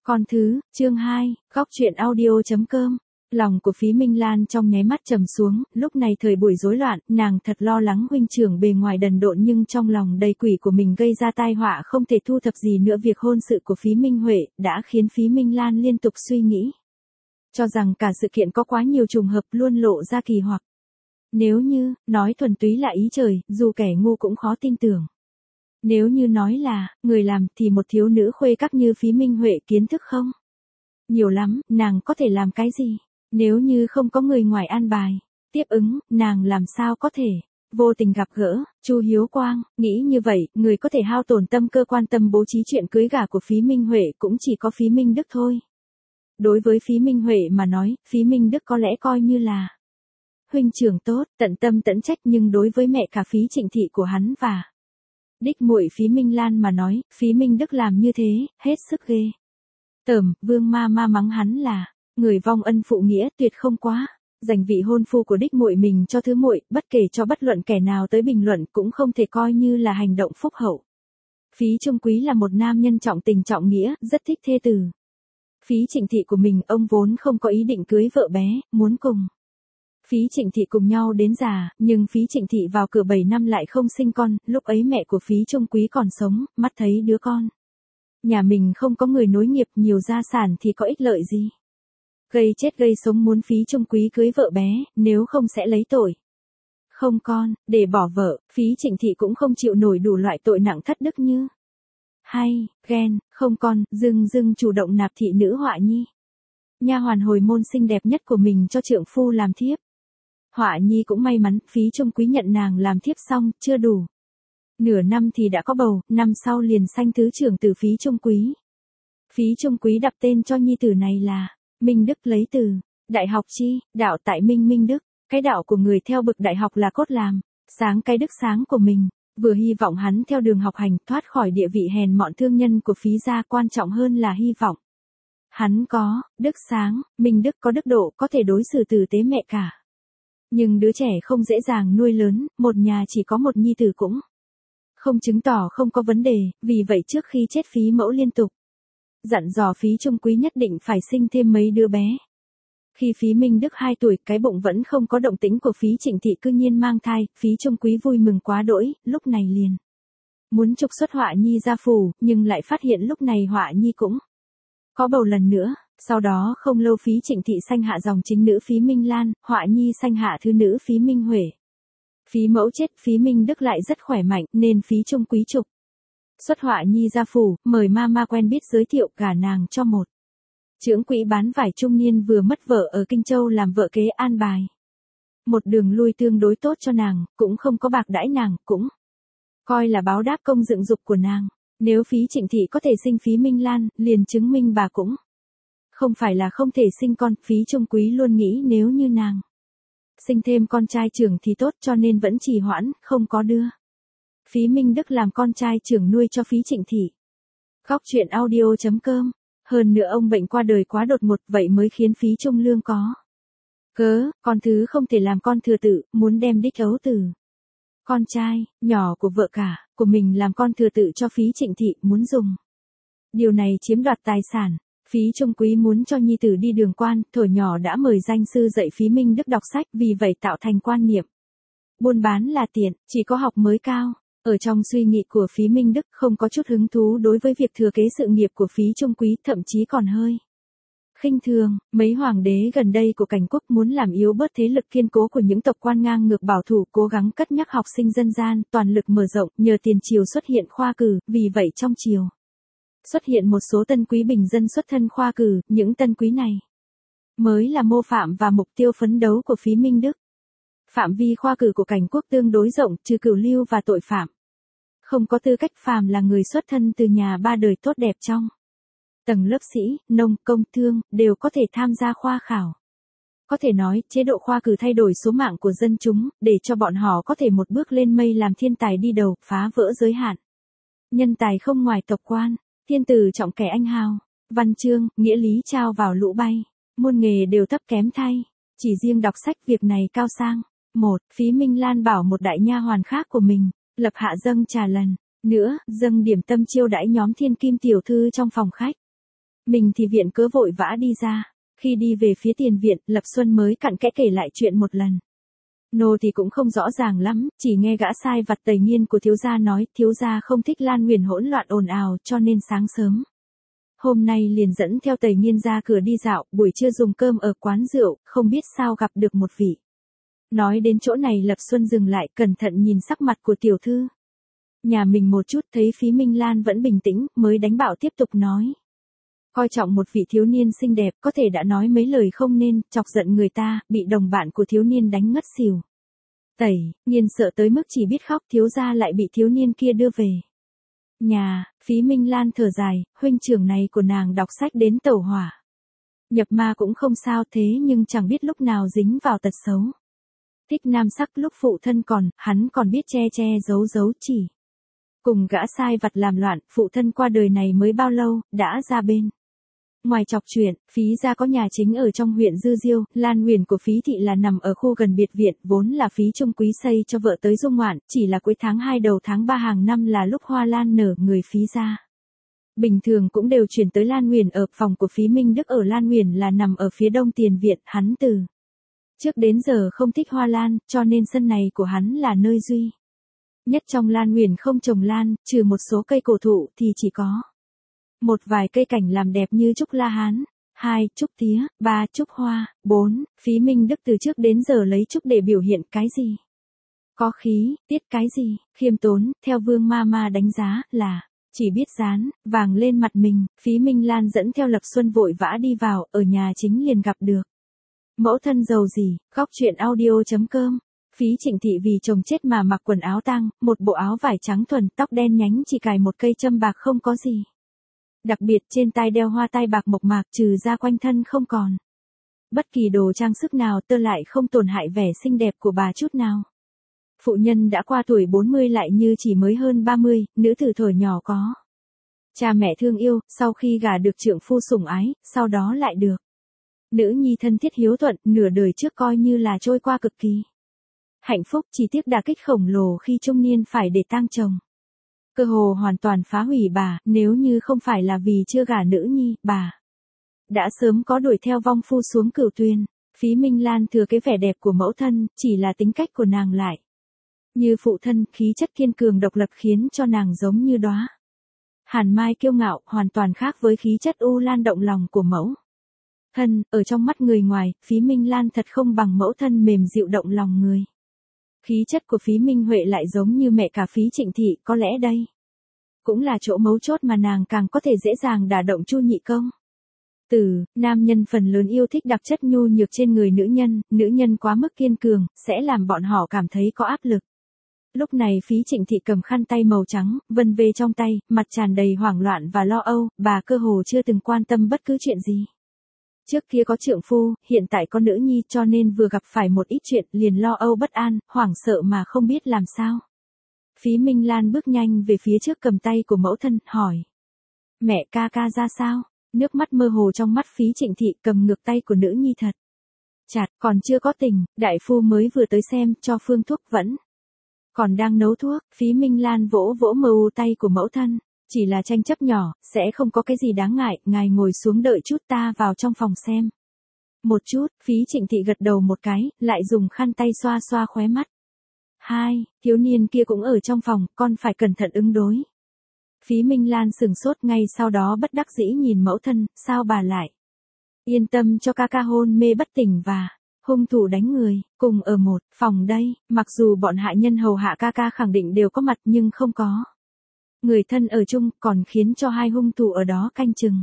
Con thứ, chương 2, góc truyện audio.com. Lòng của Phí Minh Lan trong nháy mắt trầm xuống, lúc này thời buổi rối loạn, nàng thật lo lắng huynh trưởng bề ngoài đần độn nhưng trong lòng đầy quỷ của mình gây ra tai họa không thể thu thập gì nữa. Việc hôn sự của Phí Minh Huệ đã khiến Phí Minh Lan liên tục suy nghĩ. Cho rằng cả sự kiện có quá nhiều trùng hợp luôn lộ ra kỳ hoặc. Nếu như, nói thuần túy là ý trời, dù kẻ ngu cũng khó tin tưởng. Nếu như nói là, người làm thì một thiếu nữ khuê các như Phí Minh Huệ kiến thức không? Nhiều lắm, nàng có thể làm cái gì? Nếu như không có người ngoài an bài, tiếp ứng, nàng làm sao có thể? Vô tình gặp gỡ, Chu Hiếu Quang, nghĩ như vậy, người có thể hao tổn tâm cơ quan tâm bố trí chuyện cưới gả của Phí Minh Huệ cũng chỉ có Phí Minh Đức thôi. Đối với Phí Minh Huệ mà nói, Phí Minh Đức có lẽ coi như là huynh trưởng tốt, tận tâm tận trách, nhưng đối với mẹ cả Phí Trịnh Thị của hắn và đích muội Phí Minh Lan mà nói, Phí Minh Đức làm như thế, hết sức ghê tởm. Vương ma mắng hắn là người vong ân phụ nghĩa, tuyệt không quá. Dành vị hôn phu của đích muội mình cho thứ muội, bất kể cho bất luận kẻ nào tới bình luận cũng không thể coi như là hành động phúc hậu. Phí Trung Quý là một nam nhân trọng tình trọng nghĩa, rất thích thê tử. Phí Trịnh Thị của mình, ông vốn không có ý định cưới vợ bé, muốn cùng Phí Trịnh Thị cùng nhau đến già, nhưng Phí Trịnh Thị vào cửa 7 năm lại không sinh con, lúc ấy mẹ của Phí Trung Quý còn sống, mắt thấy đứa con nhà mình không có người nối nghiệp, nhiều gia sản thì có ích lợi gì. Gây chết gây sống muốn Phí Trung Quý cưới vợ bé, nếu không sẽ lấy tội không con, để bỏ vợ. Phí Trịnh Thị cũng không chịu nổi đủ loại tội nặng thất đức như hay, ghen, không con, dưng chủ động nạp thị nữ Họa Nhi, nha hoàn hồi môn xinh đẹp nhất của mình cho trượng phu làm thiếp. Họa Nhi cũng may mắn, Phí Trung Quý nhận nàng làm thiếp xong, chưa đủ nửa năm thì đã có bầu, năm sau liền sanh thứ trưởng từ Phí Trung Quý. Phí Trung Quý đặt tên cho nhi tử này là Minh Đức, lấy từ đại học chi, đạo tại Minh Đức. Cái đạo của người theo bậc đại học là cốt làm sáng cái đức sáng của mình, vừa hy vọng hắn theo đường học hành thoát khỏi địa vị hèn mọn thương nhân của Phí gia, quan trọng hơn là hy vọng hắn có đức sáng. Minh Đức có đức độ, có thể đối xử tử tế mẹ cả. Nhưng đứa trẻ không dễ dàng nuôi lớn, một nhà chỉ có một nhi tử cũng không chứng tỏ không có vấn đề, vì vậy trước khi chết Phí mẫu liên tục dặn dò Phí Trung Quý nhất định phải sinh thêm mấy đứa bé. Khi Phí Minh Đức 2 tuổi, cái bụng vẫn không có động tĩnh của Phí Trịnh Thị cư nhiên mang thai, Phí Trung Quý vui mừng quá đỗi, lúc này liền muốn trục xuất Họa Nhi ra phủ, nhưng lại phát hiện lúc này Họa Nhi cũng có bầu lần nữa. Sau đó không lâu Phí Trịnh Thị sanh hạ dòng chính nữ Phí Minh Lan, Họa Nhi sanh hạ thứ nữ Phí Minh Huệ. Phí mẫu chết, Phí Minh Đức lại rất khỏe mạnh, nên Phí Trung Quý trục xuất Họa Nhi ra phủ, mời mama quen biết giới thiệu gả nàng cho một trưởng quỹ bán vải trung niên vừa mất vợ ở Kinh Châu làm vợ kế, an bài một đường lui tương đối tốt cho nàng, cũng không có bạc đãi nàng, cũng coi là báo đáp công dựng dục của nàng. Nếu Phí Trịnh Thị có thể sinh Phí Minh Lan, liền chứng minh bà cũng không phải là không thể sinh con. Phí Trung Quý luôn nghĩ nếu như nàng sinh thêm con trai trưởng thì tốt, cho nên vẫn trì hoãn, không có đưa Phí Minh Đức làm con trai trưởng nuôi cho Phí Trịnh Thị. Góc truyện audio.com. Hơn nữa ông bệnh qua đời quá đột ngột, vậy mới khiến Phí Trung Lương có cớ, con thứ không thể làm con thừa tự, muốn đem đích ấu tử con trai nhỏ của vợ cả của mình làm con thừa tự cho Phí Trịnh Thị, muốn dùng điều này chiếm đoạt tài sản. Phí Trung Quý muốn cho nhi tử đi đường quan, thuở nhỏ đã mời danh sư dạy Phí Minh Đức đọc sách, vì vậy tạo thành quan niệm buôn bán là tiện, chỉ có học mới cao. Ở trong suy nghĩ của Phí Minh Đức không có chút hứng thú đối với việc thừa kế sự nghiệp của Phí Trung Quý, thậm chí còn hơi khinh thường. Mấy hoàng đế gần đây của Cảnh Quốc muốn làm yếu bớt thế lực kiên cố của những tộc quan ngang ngược bảo thủ, cố gắng cất nhắc học sinh dân gian, toàn lực mở rộng, nhờ tiền triều xuất hiện khoa cử, vì vậy trong triều xuất hiện một số tân quý bình dân xuất thân khoa cử, những tân quý này mới là mô phạm và mục tiêu phấn đấu của Phí Minh Đức. Phạm vi khoa cử của Cảnh Quốc tương đối rộng, trừ cửu lưu và tội phạm không có tư cách, phàm là người xuất thân từ nhà ba đời tốt đẹp trong tầng lớp sĩ, nông, công, thương, đều có thể tham gia khoa khảo. Có thể nói, chế độ khoa cử thay đổi số mạng của dân chúng, để cho bọn họ có thể một bước lên mây làm thiên tài đi đầu, phá vỡ giới hạn nhân tài không ngoài tộc quan. Thiên tử trọng kẻ anh hào, văn chương, nghĩa lý trao vào lũ bay, muôn nghề đều thấp kém thay, chỉ riêng đọc sách việc này cao sang. Phí Minh Lan bảo một đại nha hoàn khác của mình lập hạ dâng trà lần nữa, dâng điểm tâm chiêu đãi nhóm thiên kim tiểu thư trong phòng khách. Mình thì viện cớ vội vã đi ra. Khi đi về phía tiền viện, Lập Xuân mới cặn kẽ kể lại chuyện một lần. Nô thì cũng không rõ ràng lắm, chỉ nghe gã sai vặt Tây Nghiên của thiếu gia nói, thiếu gia không thích Lan Huyền hỗn loạn ồn ào, cho nên sáng sớm hôm nay liền dẫn theo Tây Nghiên ra cửa đi dạo, buổi trưa dùng cơm ở quán rượu, không biết sao gặp được một vị. Nói đến chỗ này Lập Xuân dừng lại, cẩn thận nhìn sắc mặt của tiểu thư nhà mình một chút, thấy Phí Minh Lan vẫn bình tĩnh, mới đánh bạo tiếp tục nói. Coi trọng một vị thiếu niên xinh đẹp, có thể đã nói mấy lời không nên, chọc giận người ta, bị đồng bạn của thiếu niên đánh ngất xỉu. Tẩy Nghiên sợ tới mức chỉ biết khóc, thiếu gia lại bị thiếu niên kia đưa về nhà. Phí Minh Lan thở dài, huynh trưởng này của nàng đọc sách đến tẩu hỏa nhập ma cũng không sao, thế nhưng chẳng biết lúc nào dính vào tật xấu. Thích nam sắc, lúc phụ thân còn, hắn còn biết che che giấu giấu, chỉ cùng gã sai vặt làm loạn. Phụ thân qua đời này mới bao lâu, đã ra bên ngoài chọc chuyện. Phí gia có nhà chính ở trong huyện Dư Diêu, Lan Huyền của Phí thị là nằm ở khu gần biệt viện, vốn là Phí Trung Quý xây cho vợ tới dung ngoạn, chỉ là cuối tháng 2 đầu tháng 3 hàng năm là lúc hoa lan nở, người Phí gia bình thường cũng đều chuyển tới Lan Huyền ở. Phòng của Phí Minh Đức ở Lan Huyền là nằm ở phía đông tiền viện, hắn từ trước đến giờ không thích hoa lan, cho nên sân này của hắn là nơi duy nhất trong Lan Huyền không trồng lan, trừ một số cây cổ thụ thì chỉ có một vài cây cảnh làm đẹp như trúc la hán, 2, trúc tía, 3, trúc hoa, 4, Phí Minh Đức từ trước đến giờ lấy trúc để biểu hiện cái gì? Có khí, tiết cái gì? Khiêm tốn, theo Vương Mama đánh giá là chỉ biết dán vàng lên mặt mình. Phí Minh Lan dẫn theo Lập Xuân vội vã đi vào, ở nhà chính liền gặp được mẫu thân giàu gì. Góc truyện audio.com. Phí Trịnh Thị vì chồng chết mà mặc quần áo tang, một bộ áo vải trắng thuần, tóc đen nhánh, chỉ cài một cây châm bạc không có gì đặc biệt, trên tai đeo hoa tai bạc mộc mạc, trừ ra quanh thân không còn bất kỳ đồ trang sức nào, tơ lại không tổn hại vẻ xinh đẹp của bà chút nào. Phụ nhân đã qua tuổi 40 lại như chỉ mới hơn 30, nữ tử thuở nhỏ có cha mẹ thương yêu, sau khi gả được trượng phu sủng ái, sau đó lại được nữ nhi thân thiết hiếu thuận, nửa đời trước coi như là trôi qua cực kỳ hạnh phúc. Chỉ tiếc đả kích khổng lồ khi trung niên phải để tang chồng, cơ hồ hoàn toàn phá hủy bà. Nếu như không phải là vì chưa gả nữ nhi, bà đã sớm có đuổi theo vong phu xuống Cửu Tuyền. Phí Minh Lan thừa cái vẻ đẹp của mẫu thân, chỉ là tính cách của nàng lại như phụ thân, khí chất kiên cường độc lập khiến cho nàng giống như đóa hàn mai kiêu ngạo, hoàn toàn khác với khí chất u lan động lòng của mẫu thân. Ở trong mắt người ngoài, Phí Minh Lan thật không bằng mẫu thân mềm dịu động lòng người. Khí chất của Phí Minh Huệ lại giống như mẹ cả Phí Trịnh Thị, có lẽ đây cũng là chỗ mấu chốt mà nàng càng có thể dễ dàng đả động Chu Nhị Công tử. Nam nhân phần lớn yêu thích đặc chất nhu nhược trên người nữ nhân quá mức kiên cường, sẽ làm bọn họ cảm thấy có áp lực. Lúc này Phí Trịnh Thị cầm khăn tay màu trắng, vân vê trong tay, mặt tràn đầy hoảng loạn và lo âu, bà cơ hồ chưa từng quan tâm bất cứ chuyện gì. Trước kia có trượng phu, hiện tại có nữ nhi, cho nên vừa gặp phải một ít chuyện liền lo âu bất an, hoảng sợ mà không biết làm sao. Phí Minh Lan bước nhanh về phía trước cầm tay của mẫu thân, hỏi. Mẹ ca ca ra sao? Nước mắt mơ hồ trong mắt Phí Trịnh Thị, cầm ngược tay của nữ nhi thật chặt, còn chưa có tình, đại phu mới vừa tới xem, cho phương thuốc vẫn còn đang nấu thuốc. Phí Minh Lan vỗ vỗ mờ u tay của mẫu thân. Chỉ là tranh chấp nhỏ, sẽ không có cái gì đáng ngại, ngài ngồi xuống đợi chút, ta vào trong phòng xem một chút. Phí Trịnh Thị gật đầu một cái, lại dùng khăn tay xoa xoa khóe mắt. 2, thiếu niên kia cũng ở trong phòng, con phải cẩn thận ứng đối. Phí Minh Lan sửng sốt, ngay sau đó bất đắc dĩ nhìn mẫu thân, sao bà lại yên tâm cho ca ca hôn mê bất tỉnh và hung thủ đánh người, cùng ở một phòng đây. Mặc dù bọn hạ nhân hầu hạ ca ca khẳng định đều có mặt, nhưng không có người thân ở chung, còn khiến cho hai hung thủ ở đó canh chừng.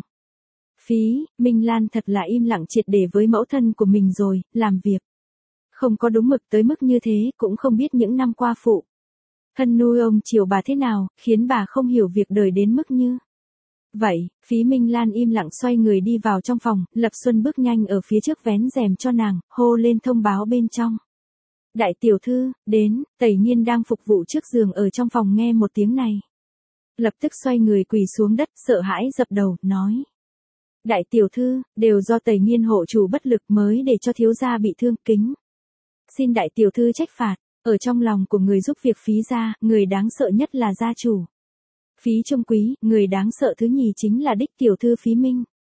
Phí Minh Lan thật là im lặng triệt để với mẫu thân của mình rồi, làm việc không có đúng mực tới mức như thế, cũng không biết những năm qua phụ thân nuôi ông chiều bà thế nào, khiến bà không hiểu việc đời đến mức như vậy. Phí Minh Lan im lặng xoay người đi vào trong phòng, Lập Xuân bước nhanh ở phía trước vén rèm cho nàng, hô lên thông báo bên trong. Đại tiểu thư, đến. Tẩy Nghiên đang phục vụ trước giường ở trong phòng nghe một tiếng này, lập tức xoay người quỳ xuống đất, sợ hãi dập đầu, nói. Đại tiểu thư, đều do Tẩy Nghiên hộ chủ bất lực mới để cho thiếu gia bị thương, kính xin đại tiểu thư trách phạt. Ở trong lòng của người giúp việc Phí gia, người đáng sợ nhất là gia chủ Phí Trung Quý, người đáng sợ thứ nhì chính là đích tiểu thư Phí Minh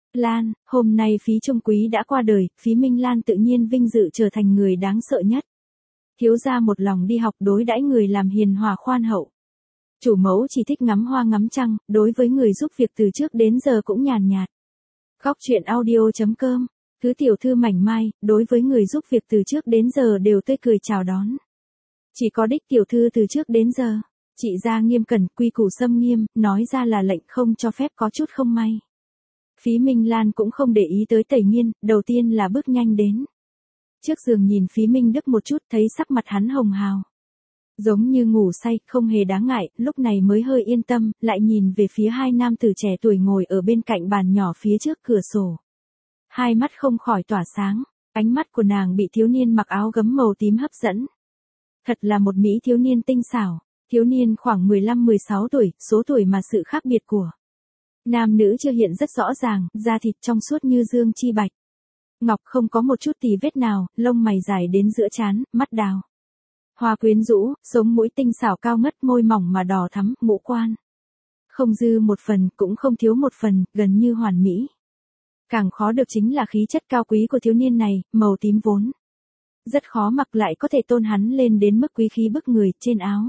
Lan, hôm nay Phí Trung Quý đã qua đời, Phí Minh Lan tự nhiên vinh dự trở thành người đáng sợ nhất. Thiếu gia một lòng đi học đối đãi người làm hiền hòa khoan hậu. Chủ mẫu chỉ thích ngắm hoa ngắm trăng, đối với người giúp việc từ trước đến giờ cũng nhàn nhạt. Góc truyện audio.com, Thứ tiểu thư mảnh mai, đối với người giúp việc từ trước đến giờ đều tươi cười chào đón. Chỉ có đích tiểu thư từ trước đến giờ, chị ra nghiêm cẩn, quy củ xâm nghiêm, nói ra là lệnh không cho phép có chút không may. Phí Minh Lan cũng không để ý tới Tẩy Nghiên, đầu tiên là bước nhanh đến. Trước giường nhìn Phí Minh Đức một chút, thấy sắc mặt hắn hồng hào. Giống như ngủ say, không hề đáng ngại, lúc này mới hơi yên tâm, lại nhìn về phía hai nam tử trẻ tuổi ngồi ở bên cạnh bàn nhỏ phía trước cửa sổ. Hai mắt không khỏi tỏa sáng, ánh mắt của nàng bị thiếu niên mặc áo gấm màu tím hấp dẫn. Thật là một mỹ thiếu niên tinh xảo, thiếu niên khoảng 15-16 tuổi, số tuổi mà sự khác biệt của nam nữ chưa hiện rất rõ ràng, da thịt trong suốt như dương chi bạch. Ngọc không có một chút tì vết nào, lông mày dài đến giữa trán, mắt đào hoa quyến rũ, sống mũi tinh xảo cao ngất, môi mỏng mà đỏ thắm, ngũ quan không dư một phần, cũng không thiếu một phần, gần như hoàn mỹ. Càng khó được chính là khí chất cao quý của thiếu niên này, màu tím vốn rất khó mặc lại có thể tôn hắn lên đến mức quý khí bức người. Trên áo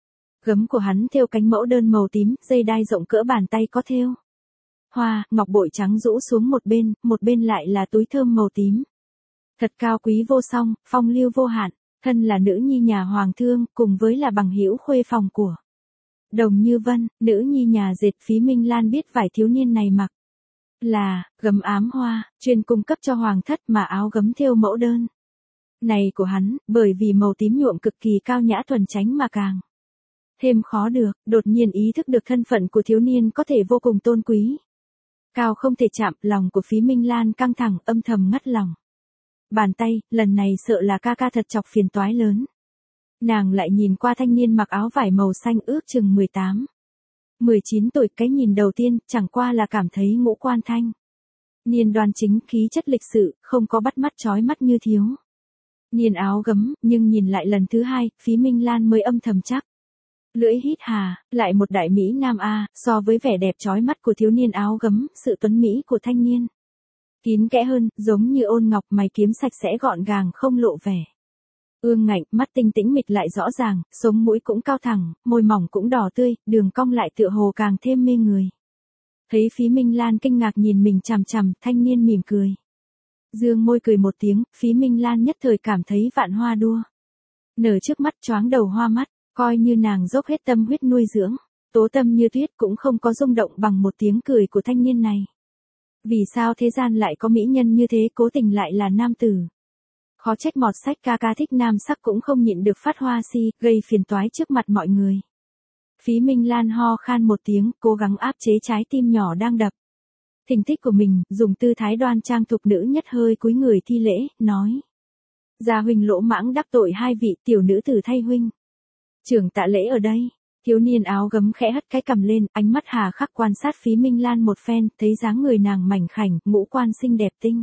gấm của hắn thêu cánh mẫu đơn màu tím, dây đai rộng cỡ bàn tay có thêu hoa, ngọc bội trắng rũ xuống một bên lại là túi thơm màu tím. Thật cao quý vô song, phong lưu vô hạn, thân là nữ nhi nhà hoàng thương, cùng với là bằng hữu khuê phòng của Đồng Như Vân, nữ nhi nhà dệt. Phí Minh Lan biết vải thiếu niên này mặc là gấm ám hoa, chuyên cung cấp cho hoàng thất, mà áo gấm thêu mẫu đơn này của hắn, bởi vì màu tím nhuộm cực kỳ cao nhã thuần chánh mà càng thêm khó được. Đột nhiên ý thức được thân phận của thiếu niên có thể vô cùng tôn quý, cao không thể chạm, lòng của Phí Minh Lan căng thẳng, âm thầm ngắt lòng. Bàn tay, lần này sợ là ca ca thật chọc phiền toái lớn. Nàng lại nhìn qua thanh niên mặc áo vải màu xanh ước chừng 18-19 tuổi, cái nhìn đầu tiên, chẳng qua là cảm thấy ngũ quan thanh niên đoan chính, khí chất lịch sự, không có bắt mắt chói mắt như thiếu niên áo gấm, nhưng nhìn lại lần thứ hai, Phí Minh Lan mới âm thầm chắc lưỡi hít hà, lại một đại mỹ nam a, so với vẻ đẹp chói mắt của thiếu niên áo gấm, sự tuấn mỹ của thanh niên kín kẽ hơn, giống như ôn ngọc, mày kiếm sạch sẽ gọn gàng không lộ vẻ ương ngạnh, mắt tinh tĩnh mịt lại rõ ràng, sống mũi cũng cao thẳng, môi mỏng cũng đỏ tươi, đường cong lại tựa hồ càng thêm mê người. Thấy Phí Minh Lan kinh ngạc nhìn mình chằm chằm, thanh niên mỉm cười. Dương môi cười một tiếng, Phí Minh Lan nhất thời cảm thấy vạn hoa đua nở trước mắt, choáng đầu hoa mắt, coi như nàng dốc hết tâm huyết nuôi dưỡng, tố tâm như tuyết cũng không có rung động bằng một tiếng cười của thanh niên này. Vì sao thế gian lại có mỹ nhân như thế, cố tình lại là nam tử. Khó trách mọt sách ca ca thích nam sắc cũng không nhịn được phát hoa si, gây phiền toái trước mặt mọi người. Phí Minh Lan ho khan một tiếng, cố gắng áp chế trái tim nhỏ đang đập thình thịch của mình, dùng tư thái đoan trang thục nữ nhất hơi cúi người thi lễ, nói. Gia huynh lỗ mãng đắc tội hai vị, tiểu nữ tử thay huynh trưởng tạ lễ ở đây. Thiếu niên áo gấm khẽ hất cái cằm lên, ánh mắt hà khắc quan sát Phí Minh Lan một phen, thấy dáng người nàng mảnh khảnh, ngũ quan xinh đẹp tinh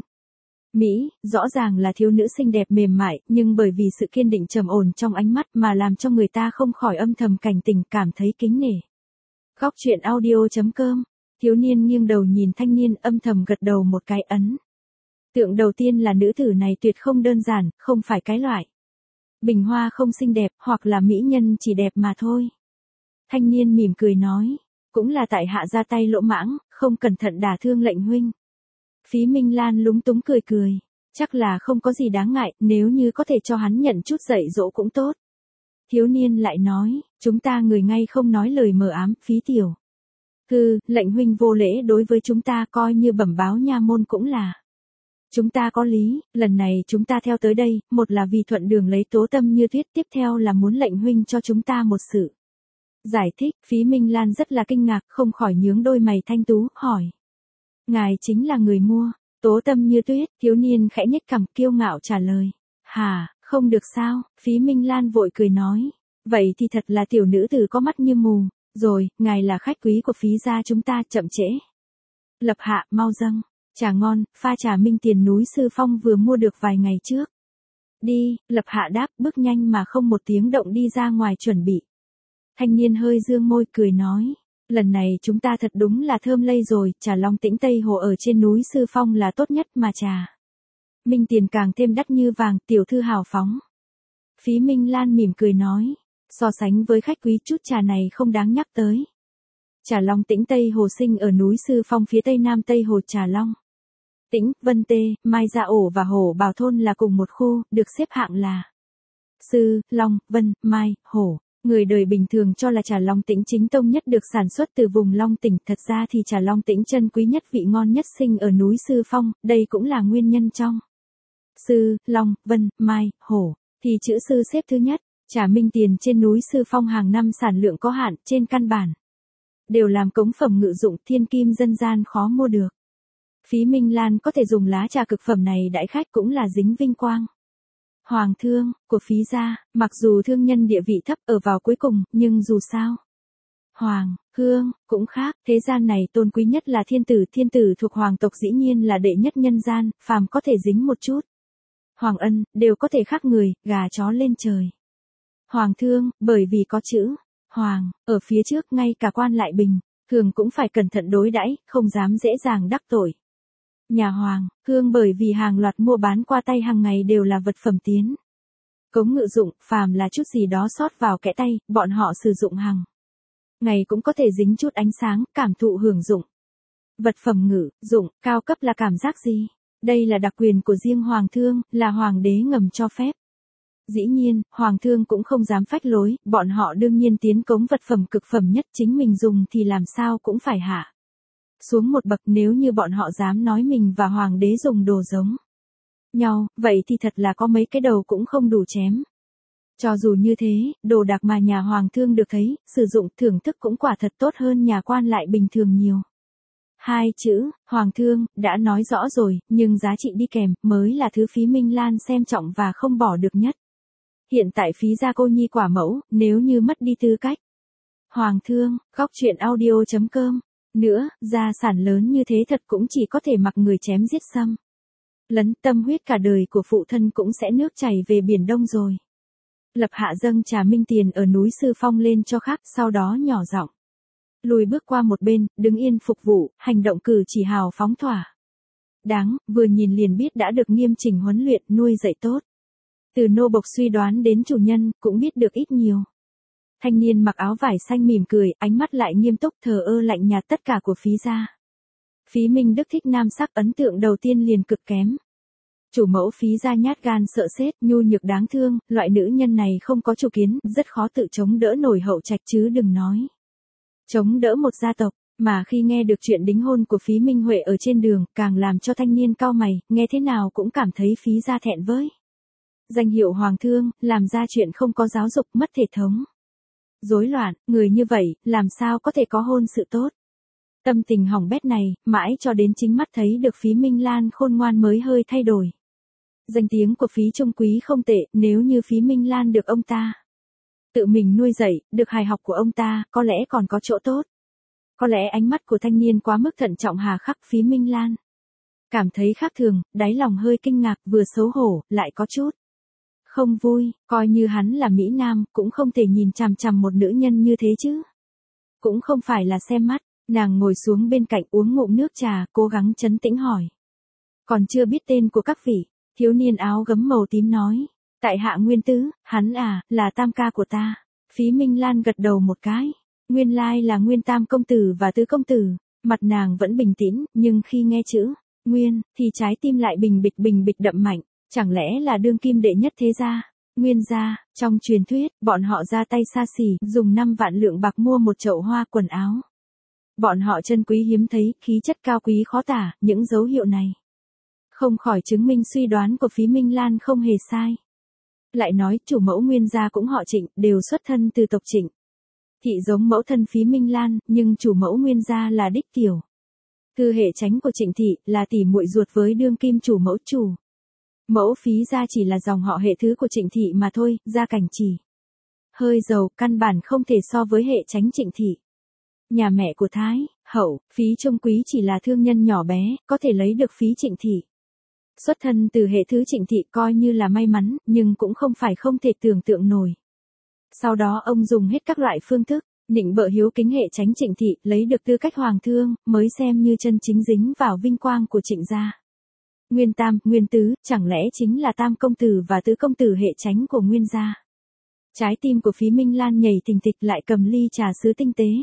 mỹ, rõ ràng là thiếu nữ xinh đẹp mềm mại, nhưng bởi vì sự kiên định trầm ổn trong ánh mắt mà làm cho người ta không khỏi âm thầm cảnh tỉnh, cảm thấy kính nể. Góc truyện audio.com, thiếu niên nghiêng đầu nhìn thanh niên, âm thầm gật đầu một cái. Ấn tượng đầu tiên là nữ tử này tuyệt không đơn giản, không phải cái loại bình hoa không xinh đẹp, hoặc là mỹ nhân chỉ đẹp mà thôi. Thanh niên mỉm cười nói, cũng là tại hạ ra tay lỗ mãng, không cẩn thận đả thương lệnh huynh. Phí Minh Lan lúng túng cười cười, chắc là không có gì đáng ngại, nếu như có thể cho hắn nhận chút dạy dỗ cũng tốt. Thiếu niên lại nói, chúng ta người ngay không nói lời mờ ám. Phí tiểu thư, lệnh huynh vô lễ đối với chúng ta, coi như bẩm báo nha môn cũng là chúng ta có lý. Lần này chúng ta theo tới đây, một là vì thuận đường lấy tố tâm như tuyết, tiếp theo là muốn lệnh huynh cho chúng ta một sự giải thích. Phí Minh Lan rất là kinh ngạc, không khỏi nhướng đôi mày thanh tú, hỏi. Ngài chính là người mua tố tâm như tuyết? Thiếu niên khẽ nhếch cằm, kiêu ngạo trả lời. Hả, không được sao? Phí Minh Lan vội cười nói. Vậy thì thật là tiểu nữ tử có mắt như mù rồi, ngài là khách quý của Phí gia chúng ta, chậm trễ. Lập hạ, mau dâng trà ngon, pha trà Minh Tiền núi Sư Phong vừa mua được vài ngày trước. Đi, Lập hạ đáp, bước nhanh mà không một tiếng động đi ra ngoài chuẩn bị. Thanh niên hơi dương môi cười nói. Lần này chúng ta thật đúng là thơm lây rồi, trà Long Tĩnh Tây Hồ ở trên núi Sư Phong là tốt nhất mà trà Minh tiền càng thêm đắt như vàng, tiểu thư hào phóng. Phí Minh Lan mỉm cười nói, so sánh với khách quý chút trà này không đáng nhắc tới. Trà Long Tĩnh Tây Hồ sinh ở núi Sư Phong phía tây nam Tây Hồ Trà Long. Tĩnh, Vân Tê, Mai Gia Ổ và Hổ Bảo thôn là cùng một khu, được xếp hạng là Sư, Long, Vân, Mai, Hổ. Người đời bình thường cho là trà Long Tĩnh chính tông nhất được sản xuất từ vùng Long Tỉnh, thật ra thì trà Long Tĩnh chân quý nhất vị ngon nhất sinh ở núi Sư Phong, đây cũng là nguyên nhân trong Sư, Long, Vân, Mai, Hổ, thì chữ Sư xếp thứ nhất. Trà Minh tiền trên núi Sư Phong hàng năm sản lượng có hạn, trên căn bản đều làm cống phẩm ngự dụng, thiên kim dân gian khó mua được. Phí Minh Lan có thể dùng lá trà cực phẩm này đãi khách cũng là dính vinh quang. Hoàng thương của Phí gia, mặc dù thương nhân địa vị thấp ở vào cuối cùng, nhưng dù sao, Hoàng, hương, cũng khác, thế gian này tôn quý nhất là thiên tử thuộc hoàng tộc dĩ nhiên là đệ nhất nhân gian, phàm có thể dính một chút hoàng ân, đều có thể khác người, gà chó lên trời. Hoàng thương, bởi vì có chữ Hoàng, ở phía trước ngay cả quan lại bình, thường cũng phải cẩn thận đối đãi, không dám dễ dàng đắc tội. Nhà Hoàng, hương bởi vì hàng loạt mua bán qua tay hàng ngày đều là vật phẩm tiến cống ngự dụng, phàm là chút gì đó sót vào kẽ tay, bọn họ sử dụng hàng ngày cũng có thể dính chút ánh sáng, cảm thụ hưởng dụng. Vật phẩm ngự dụng, cao cấp là cảm giác gì? Đây là đặc quyền của riêng Hoàng thương, là Hoàng đế ngầm cho phép. Dĩ nhiên, Hoàng thương cũng không dám phách lối, bọn họ đương nhiên tiến cống vật phẩm cực phẩm nhất, chính mình dùng thì làm sao cũng phải hạ xuống một bậc, nếu như bọn họ dám nói mình và Hoàng đế dùng đồ giống nhau, vậy thì thật là có mấy cái đầu cũng không đủ chém. Cho dù như thế, đồ đạc mà nhà Hoàng thương được thấy, sử dụng thưởng thức cũng quả thật tốt hơn nhà quan lại bình thường nhiều. Hai chữ, Hoàng thương, đã nói rõ rồi, nhưng giá trị đi kèm, mới là thứ Phí Minh Lan xem trọng và không bỏ được nhất. Hiện tại Phí gia cô nhi quả mẫu, nếu như mất đi tư cách Hoàng thương, góc truyện audio.com. Nữa, gia sản lớn như thế thật cũng chỉ có thể mặc người chém giết xâm lấn, tâm huyết cả đời của phụ thân cũng sẽ nước chảy về biển Đông rồi. Lập hạ dâng trà Minh tiền ở núi Sư Phong lên cho khác, sau đó nhỏ giọng lùi bước qua một bên, đứng yên phục vụ, hành động cử chỉ hào phóng thỏa đáng, vừa nhìn liền biết đã được nghiêm chỉnh huấn luyện, nuôi dạy tốt. Từ nô bộc suy đoán đến chủ nhân, cũng biết được ít nhiều. Thanh niên mặc áo vải xanh mỉm cười, ánh mắt lại nghiêm túc, thờ ơ lạnh nhạt tất cả của Phí gia. Phí Minh Đức thích nam sắc, ấn tượng đầu tiên liền cực kém. Chủ mẫu Phí gia nhát gan sợ sệt, nhu nhược đáng thương, loại nữ nhân này không có chủ kiến, rất khó tự chống đỡ nổi hậu trạch chứ đừng nói chống đỡ một gia tộc. Mà khi nghe được chuyện đính hôn của Phí Minh Huệ ở trên đường, càng làm cho thanh niên cau mày, nghe thế nào cũng cảm thấy Phí gia thẹn với danh hiệu Hoàng thương, làm ra chuyện không có giáo dục, mất thể thống. Rối loạn, người như vậy, làm sao có thể có hôn sự tốt. Tâm tình hỏng bét này, mãi cho đến chính mắt thấy được Phí Minh Lan khôn ngoan mới hơi thay đổi. Danh tiếng của Phí Trung Quý không tệ, nếu như Phí Minh Lan được ông ta tự mình nuôi dạy, được hài học của ông ta, có lẽ còn có chỗ tốt. Có lẽ ánh mắt của thanh niên quá mức thận trọng hà khắc, Phí Minh Lan cảm thấy khác thường, đáy lòng hơi kinh ngạc, vừa xấu hổ, lại có chút không vui, coi như hắn là Mỹ Nam, cũng không thể nhìn chằm chằm một nữ nhân như thế chứ. Cũng không phải là xem mắt, nàng ngồi xuống bên cạnh uống ngụm nước trà, cố gắng trấn tĩnh hỏi. Còn chưa biết tên của các vị, thiếu niên áo gấm màu tím nói. Tại hạ Nguyên Tứ, hắn à, là tam ca của ta. Phí Minh Lan gật đầu một cái. Nguyên lai là Nguyên Tam công tử và Tứ công tử. Mặt nàng vẫn bình tĩnh, nhưng khi nghe chữ Nguyên, thì trái tim lại bình bịch đậm mạnh. Chẳng lẽ là đương kim đệ nhất thế gia? Nguyên gia, trong truyền thuyết, bọn họ ra tay xa xỉ, dùng 5 vạn lượng bạc mua một chậu hoa quần áo. Bọn họ chân quý hiếm thấy, khí chất cao quý khó tả, những dấu hiệu này không khỏi chứng minh suy đoán của Phí Minh Lan không hề sai. Lại nói, chủ mẫu Nguyên gia cũng họ Trịnh, đều xuất thân từ tộc Trịnh. Thị giống mẫu thân Phí Minh Lan, nhưng chủ mẫu Nguyên gia là đích tiểu thư hệ chánh của Trịnh thị, là tỷ muội ruột với đương kim chủ mẫu chủ. Mẫu Phí gia chỉ là dòng họ hệ thứ của Trịnh thị mà thôi, gia cảnh chỉ hơi giàu, căn bản không thể so với hệ chánh Trịnh thị. Nhà mẹ của Thái hậu Phí Trung Quý chỉ là thương nhân nhỏ bé, có thể lấy được Phí Trịnh thị xuất thân từ hệ thứ Trịnh thị coi như là may mắn, nhưng cũng không phải không thể tưởng tượng nổi. Sau đó ông dùng hết các loại phương thức Nịnh bợ hiếu kính hệ chánh Trịnh thị, lấy được tư cách hoàng thương, mới xem như chân chính dính vào vinh quang của Trịnh gia. Nguyên tam, nguyên tứ, chẳng lẽ chính là tam công tử và tứ công tử hệ chánh của Nguyên gia. Trái tim của Phí Minh Lan nhảy thình thịch, lại cầm ly trà sứ tinh tế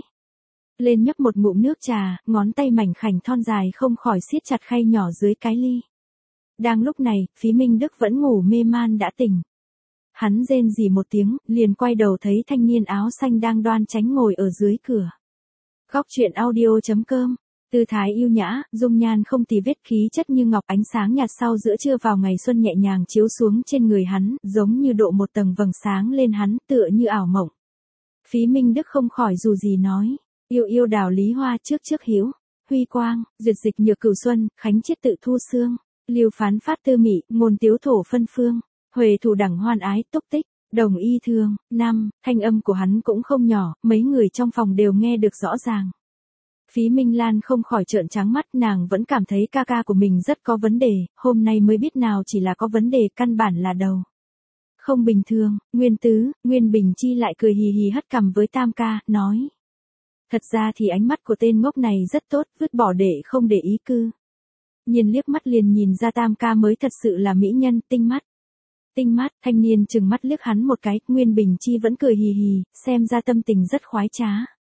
lên nhấp một ngụm nước trà, ngón tay mảnh khảnh thon dài không khỏi siết chặt khay nhỏ dưới cái ly. Đang lúc này, Phí Minh Đức vẫn ngủ mê man đã tỉnh. Hắn rên rỉ một tiếng, liền quay đầu thấy thanh niên áo xanh đang đoan chánh ngồi ở dưới cửa. Góc truyện audio.com. Tư thái yêu nhã, dung nhan không tì vết, khí chất như ngọc, ánh sáng nhạt sau giữa trưa vào ngày xuân nhẹ nhàng chiếu xuống trên người hắn, giống như độ một tầng vầng sáng lên hắn, tựa như ảo mộng. Phí Minh Đức không khỏi dù gì nói, yêu yêu đào lý hoa trước trước hiếu, huy quang, duyệt dịch nhược cửu xuân, khánh chiết tự thu xương, lưu phán phát tư mị, ngôn tiếu thổ phân phương, huệ thủ đẳng hoan ái túc tích, đồng y thương. Năm, thanh âm của hắn cũng không nhỏ, mấy người trong phòng đều nghe được rõ ràng. Phí Minh Lan không khỏi trợn trắng mắt, nàng vẫn cảm thấy ca ca của mình rất có vấn đề, hôm nay mới biết nào chỉ là có vấn đề căn bản là đầu không bình thường. Nguyên tứ, Nguyên Bình Chi lại cười hì hì hất cằm với tam ca, nói. Thật ra thì ánh mắt của tên ngốc này rất tốt, vứt bỏ để không để ý cư. Nhìn liếc mắt liền nhìn ra tam ca mới thật sự là mỹ nhân, tinh mắt. Tinh mắt, thanh niên chừng mắt liếc hắn một cái, Nguyên Bình Chi vẫn cười hì hì, xem ra tâm tình rất khoái trá.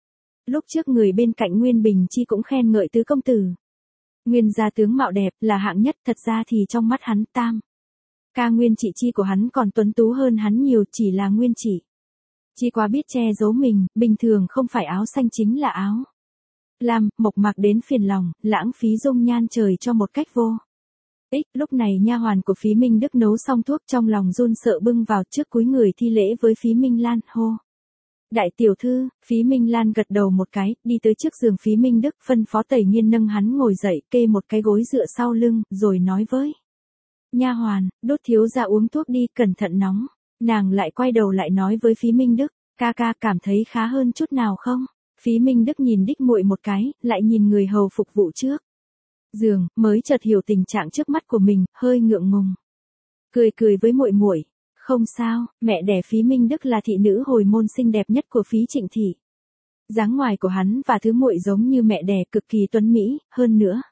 Lúc trước người bên cạnh Nguyên Bình Chi cũng khen ngợi tứ công tử. Nguyên gia tướng mạo đẹp, là hạng nhất, thật ra thì trong mắt hắn tam ca Nguyên chị Chi của hắn còn tuấn tú hơn hắn nhiều, chỉ là Nguyên chị Chi quá biết che giấu mình, bình thường không phải áo xanh chính là áo lam, mộc mạc đến phiền lòng, lãng phí dung nhan trời cho một cách vô ích. Lúc này nha hoàn của Phí Minh Đức nấu xong thuốc, trong lòng run sợ bưng vào trước cúi người thi lễ với Phí Minh Lan, hô. Đại tiểu thư. Phí Minh Lan gật đầu một cái, đi tới trước giường Phí Minh Đức, phân phó Tẩy Nghiên nâng hắn ngồi dậy, kê một cái gối dựa sau lưng, rồi nói với nha hoàn, đốt thiếu gia uống thuốc đi, cẩn thận nóng. Nàng lại quay đầu lại nói với Phí Minh Đức, ca ca cảm thấy khá hơn chút nào không? Phí Minh Đức nhìn đích muội một cái, lại nhìn người hầu phục vụ trước giường, mới chợt hiểu tình trạng trước mắt của mình, hơi ngượng ngùng. Cười cười với muội muội, không sao, mẹ đẻ Phí Minh Đức là thị nữ hồi môn xinh đẹp nhất của Phí Trịnh thị. Dáng ngoài của hắn và thứ muội giống như mẹ đẻ, cực kỳ tuấn mỹ, hơn nữa.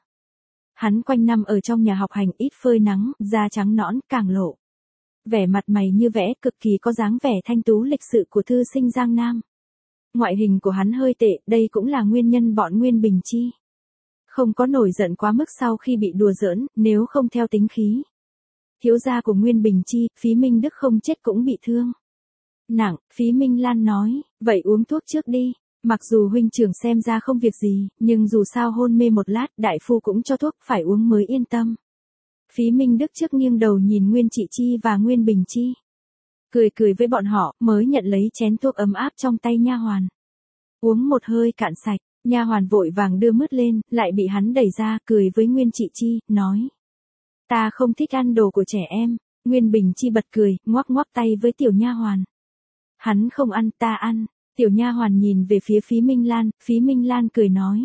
Hắn quanh năm ở trong nhà học hành, ít phơi nắng, da trắng nõn, càng lộ vẻ mặt mày như vẽ, cực kỳ có dáng vẻ thanh tú lịch sự của thư sinh Giang Nam. Ngoại hình của hắn hơi tệ, đây cũng là nguyên nhân bọn Nguyên Bình Chi không có nổi giận quá mức sau khi bị đùa giỡn, nếu không theo tính khí thiếu gia của Nguyên Bình Chi, Phí Minh Đức không chết cũng bị thương nặng. Phí Minh Lan nói, vậy uống thuốc trước đi. Mặc dù huynh trưởng xem ra không việc gì, nhưng dù sao hôn mê một lát, đại phu cũng cho thuốc, phải uống mới yên tâm. Phí Minh Đức trước nghiêng đầu nhìn Nguyên chị Chi và Nguyên Bình Chi. Cười cười với bọn họ, mới nhận lấy chén thuốc ấm áp trong tay nha hoàn. Uống một hơi cạn sạch, nha hoàn vội vàng đưa mứt lên, lại bị hắn đẩy ra, cười với Nguyên chị Chi, nói. Ta không thích ăn đồ của trẻ em. Nguyên Bình Chi bật cười, ngoắc ngoắc tay với tiểu nha hoàn. Hắn không ăn, ta ăn. Tiểu nha hoàn nhìn về phía Phí Minh Lan, Phí Minh Lan cười nói.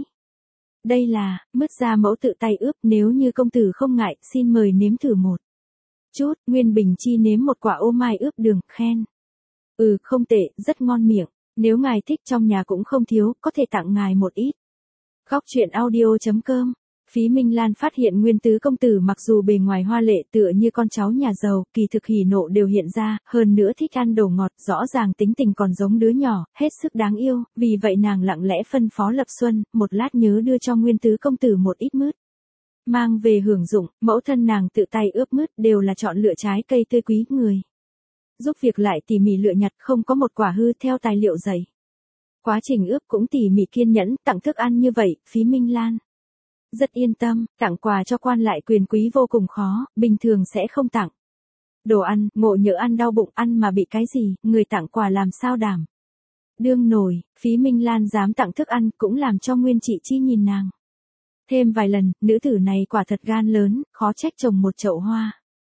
Đây là, mứt da mẫu tự tay ướp, nếu như công tử không ngại, xin mời nếm thử một chút. Nguyên Bình Chi nếm một quả ô mai ướp đường, khen. Không tệ, rất ngon miệng. Nếu ngài thích trong nhà cũng không thiếu, có thể tặng ngài một ít. Góc truyện audio.com. Phí Minh Lan phát hiện Nguyên tứ công tử mặc dù bề ngoài hoa lệ tựa như con cháu nhà giàu, kỳ thực hỉ nộ đều hiện ra, hơn nữa thích ăn đồ ngọt, rõ ràng tính tình còn giống đứa nhỏ, hết sức đáng yêu, vì vậy nàng lặng lẽ phân phó Lập Xuân, một lát nhớ đưa cho Nguyên tứ công tử một ít mứt. Mang về hưởng dụng, mẫu thân nàng tự tay ướp mứt đều là chọn lựa trái cây tươi quý người. Giúp việc lại tỉ mỉ lựa nhặt, không có một quả hư theo tài liệu dày. Quá trình ướp cũng tỉ mỉ kiên nhẫn, tặng thức ăn như vậy, Phí Minh Lan rất yên tâm. Tặng quà cho quan lại quyền quý vô cùng khó, bình thường sẽ không tặng. Đồ ăn, ngộ nhỡ ăn đau bụng, ăn mà bị cái gì, người tặng quà làm sao đảm đương nổi. Phí Minh Lan dám tặng thức ăn, cũng làm cho Nguyên chị Chi nhìn nàng thêm vài lần. Nữ tử này quả thật gan lớn, khó trách trồng một chậu hoa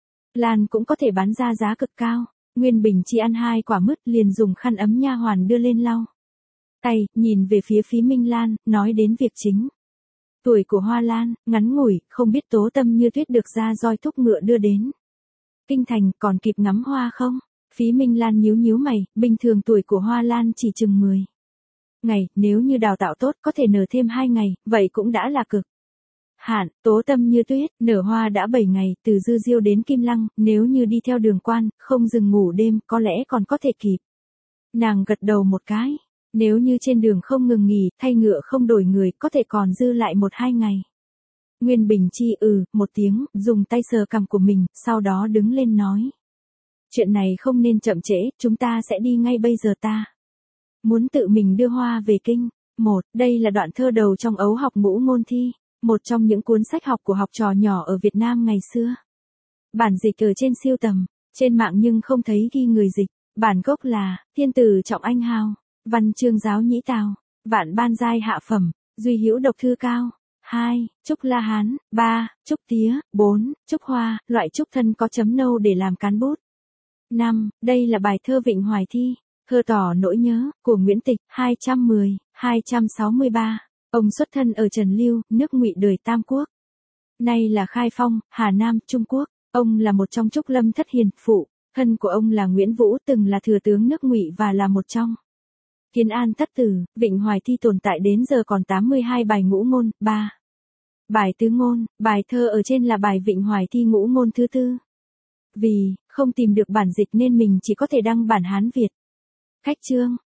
lan cũng có thể bán ra giá cực cao. Nguyên Bình Chi ăn 2 quả mứt, liền dùng khăn ấm nha hoàn đưa lên lau tay, nhìn về phía Phí Minh Lan, nói đến việc chính. Tuổi của hoa lan, ngắn ngủi, không biết tố tâm như tuyết được ra roi thúc ngựa đưa đến kinh thành, còn kịp ngắm hoa không? Phí Minh Lan nhíu nhíu mày, bình thường tuổi của hoa lan chỉ chừng 10 ngày, nếu như đào tạo tốt có thể nở thêm 2 ngày, vậy cũng đã là cực hạn. Tố Tâm như tuyết, nở hoa đã 7 ngày, từ Dư Diêu đến Kim Lăng, nếu như đi theo đường quan, không dừng ngủ đêm, có lẽ còn có thể kịp. Nàng gật đầu một cái, nếu như trên đường không ngừng nghỉ, thay ngựa không đổi người, có thể còn dư lại 1-2 ngày. Nguyên Bình Chi một tiếng, dùng tay sờ cằm của mình, sau đó đứng lên nói. Chuyện này không nên chậm trễ, chúng ta sẽ đi ngay bây giờ ta. Muốn tự mình đưa Hoa về kinh. Đây là đoạn thơ đầu trong ấu học ngũ ngôn thi, một trong những cuốn sách học của học trò nhỏ ở Việt Nam ngày xưa. Bản dịch ở trên siêu tầm, trên mạng nhưng không thấy ghi người dịch. Bản gốc là, thiên tử trọng anh hào, văn chương giáo nhĩ tào, vạn ban giai hạ phẩm, duy hữu độc thư cao. 2. Trúc La Hán. 3. Trúc Tía. 4. Trúc Hoa, loại trúc thân có chấm nâu để làm cán bút. 5. Đây là bài thơ Vịnh Hoài Thi, thơ tỏ nỗi nhớ, của Nguyễn Tịch, 210-263. Ông xuất thân ở Trần Lưu, nước Ngụy đời Tam Quốc. Nay là Khai Phong, Hà Nam, Trung Quốc. Ông là một trong Trúc Lâm thất hiền, phụ thân của ông là Nguyễn Vũ, từng là thừa tướng nước Ngụy và là một trong Kiến An thất tử. Vịnh Hoài Thi tồn tại đến giờ còn 82 bài ngũ ngôn. 3. Bài tứ ngôn, bài thơ ở trên là bài Vịnh Hoài Thi ngũ ngôn thứ 4. Vì không tìm được bản dịch nên mình chỉ có thể đăng bản Hán Việt. Khách chương.